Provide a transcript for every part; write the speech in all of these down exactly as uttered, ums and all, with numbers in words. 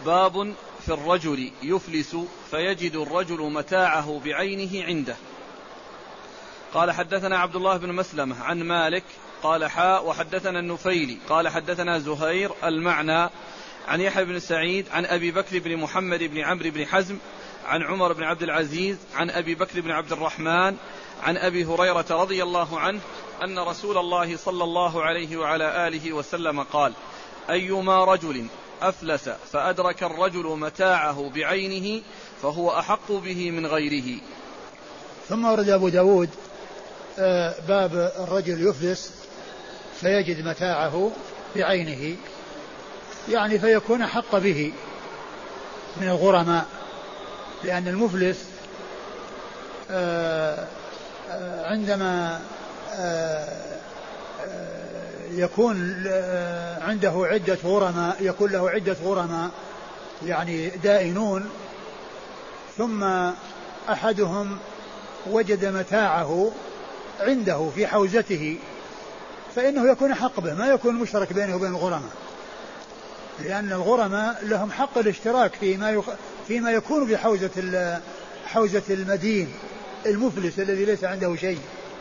باب في الرجل يفلس فيجد الرجل متاعه بعينه عنده. قال حدثنا عبد الله بن مسلمة عن مالك قال حاء وحدثنا النفيلي قال حدثنا زهير المعنى عن يحيى بن سعيد عن أبي بكر بن محمد بن عمرو بن حزم عن عمر بن عبد العزيز عن أبي بكر بن عبد الرحمن عن أبي هريرة رضي الله عنه أن رسول الله صلى الله عليه وعلى آله وسلم قال: أيما رجل أفلس فأدرك الرجل متاعه بعينه فهو أحق به من غيره. ثم ورد أبو داود باب الرجل يفلس فيجد متاعه بعينه، يعني فيكون حق به من الغرماء، لأن المفلس عندما يكون عنده عدة غرماء يكون له عدة غرماء يعني دائنون، ثم أحدهم وجد متاعه عنده في حوزته فإنه يكون حق به، ما يكون مشترك بينه وبين الغرماء، لأن الغرماء لهم حق الاشتراك فيما يخ... فيما يكون في حوزة حوزة المدين المفلس الذي ليس عنده شيء.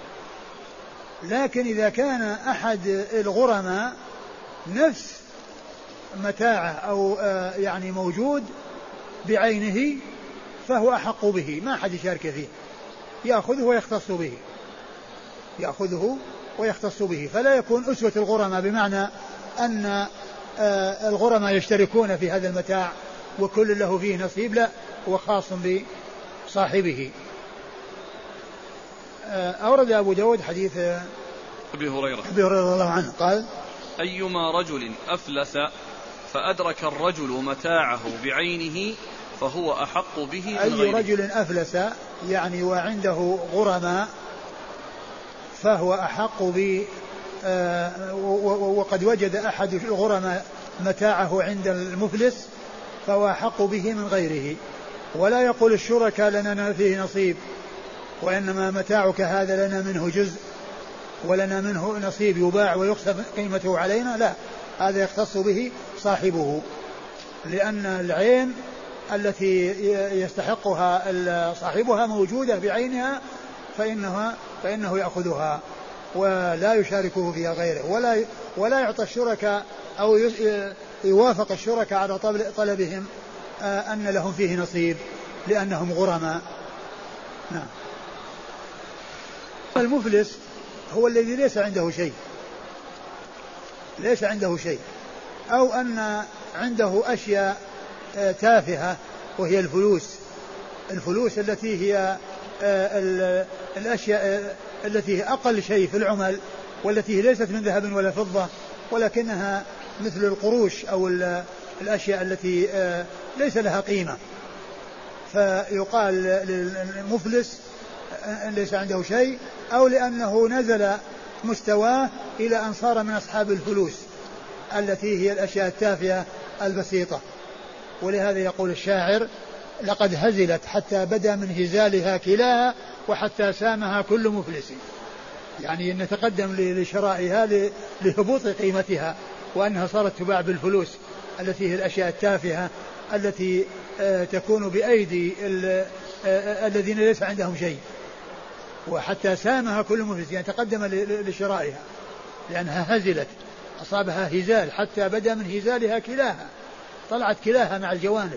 لكن إذا كان أحد الغرماء نفس متاعه أو يعني موجود بعينه فهو أحق به، ما أحد يشارك فيه، يأخذه ويختص به يأخذه ويختص به فلا يكون أسوة الغرماء، بمعنى أن الغرماء يشتركون في هذا المتاع وكل له فيه نصيب، لا، هو خاص بصاحبه. أورد أبو داود حديث أبي هريرة أبي هريرة رضي الله عنه قال: أيما رجل أفلس فأدرك الرجل متاعه بعينه فهو أحق به من غيره. أي رجل أفلس يعني وعنده غرماء فهو أحق ب وقد وجد أحد الغرماء متاعه عند المفلس فهو أحق به من غيره. ولا يقول الشركاء لنا فيه نصيب، وإنما متاعك هذا لنا منه جزء ولنا منه نصيب يباع ويقسم قيمته علينا، لا، هذا يختص به صاحبه، لأن العين التي يستحقها صاحبها موجودة بعينها فإنها فإنه يأخذها ولا يشاركه فيها غيره، ولا ولا يعطى الشركاء أو يوافق الشركاء على طلبهم أن لهم فيه نصيب لأنهم غرماء. نعم. المفلس هو الذي ليس عنده شيء ليس عنده شيء أو أن عنده أشياء تافهة وهي الفلوس الفلوس التي هي الأشياء التي هي أقل شيء في العمل، والتي ليست من ذهب ولا فضة ولكنها مثل القروش أو الأشياء التي ليس لها قيمة، فيقال للمفلس ليس عنده شيء، أو لأنه نزل مستواه إلى أن صار من أصحاب الفلوس التي هي الأشياء التافهة البسيطة. ولهذا يقول الشاعر: لقد هزلت حتى بدا من هزالها كلاها وحتى سامها كل مفلس، يعني أن نتقدم لشرائها لهبوط قيمتها، وأنها صارت تباع بالفلوس التي هي الأشياء التافهة التي تكون بأيدي الذين ليس عندهم شيء، وحتى سامها كل مفلس يعني تقدم لشرائها لأنها هزلت، أصابها هزال حتى بدا من هزالها كلاها، طلعت كلاها مع الجوانب،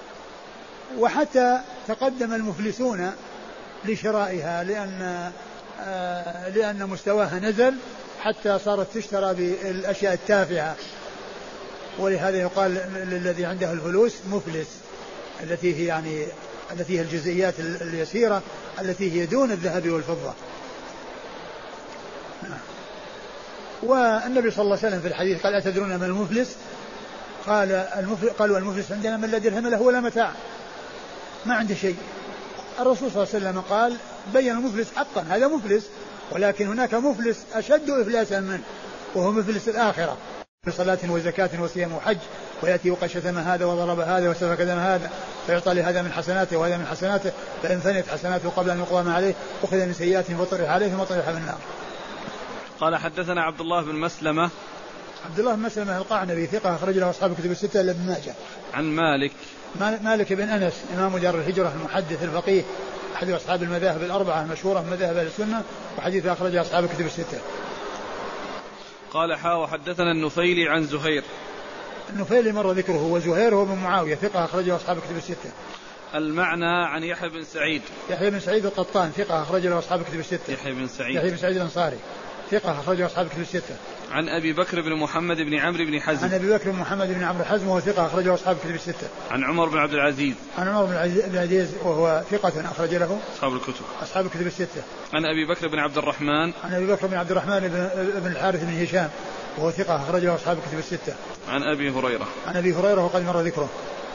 وحتى تقدم المفلسون لشرائها لأن لأن مستواها نزل حتى صارت تشترى بالأشياء التافهة. ولهذا يقال للذي عنده الفلوس مفلس، التي هي يعني التي هي الجزئيات اليسيرة التي هي دون الذهب والفضة. والنبي صلى الله عليه وسلم في الحديث قال: أتدرون من المفلس؟ قال المفلس قالوا المفلس عندنا من لا درهم له ولا متاع، ما عنده شيء. الرسول صلى الله عليه وسلم قال: بين المفلس حقا، هذا مفلس، ولكن هناك مفلس أشد إفلاسا منه وهو مفلس الآخرة، بصلاة وزكاة وصيام وحج، ويأتي وقد شتم هذا وضرب هذا وسفك دم هذا فيعطى لهذا من حسناته وهذا من حسناته، فإن فنيت حسناته قبل أن يقضى ما عليه أخذ من سيئاته فطرح عليه ثم طرح من النار. قال حدثنا عبد الله بن مسلمة عبد الله بن مسلمة القعنبي ثقة أخرج له أصحاب الكتب الستة إلا ابن ماجه. عن مالك مالك بن أنس إمام دار الهجرة المحدث الفقيه أحد أصحاب المذاهب الأربعة المشهورة من مذاهب أهل السنة وحديث أخرج أصحاب الكتب الستة. قال حا وحدثنا النفيلي عن زهير. النفيلي مر ذكره وزهير هو بن معاوية ثقة أخرج أصحاب الكتب الستة. المعنى عن يحيى بن سعيد. يحيى بن سعيد القطان ثقة أخرج له أصحاب الكتب الستة. يحيى بن سعيد يحيى بن سعيد الأنصاري ثقة أخرج له أصحاب الكتب الستة. عن أبي بكر بن محمد بن عمرو بن حزم. عن أبي بكر بن محمد بن عمرو حزم وهو ثقة أخرج له أصحاب الكتب الستة. عن عمر بن عبد العزيز. عن عمر بن عبد العزيز وهو ثقة أخرج له أصحاب الكتب. أصحاب الكتب الستة. عن أبي بكر بن عبد الرحمن. عن أبي بكر بن عبد الرحمن بن, بن الحارث بن هشام وهو ثقة أخرج له أصحاب الكتب الستة. عن أبي هريرة. عن أبي هريرة وقد مر ذكره.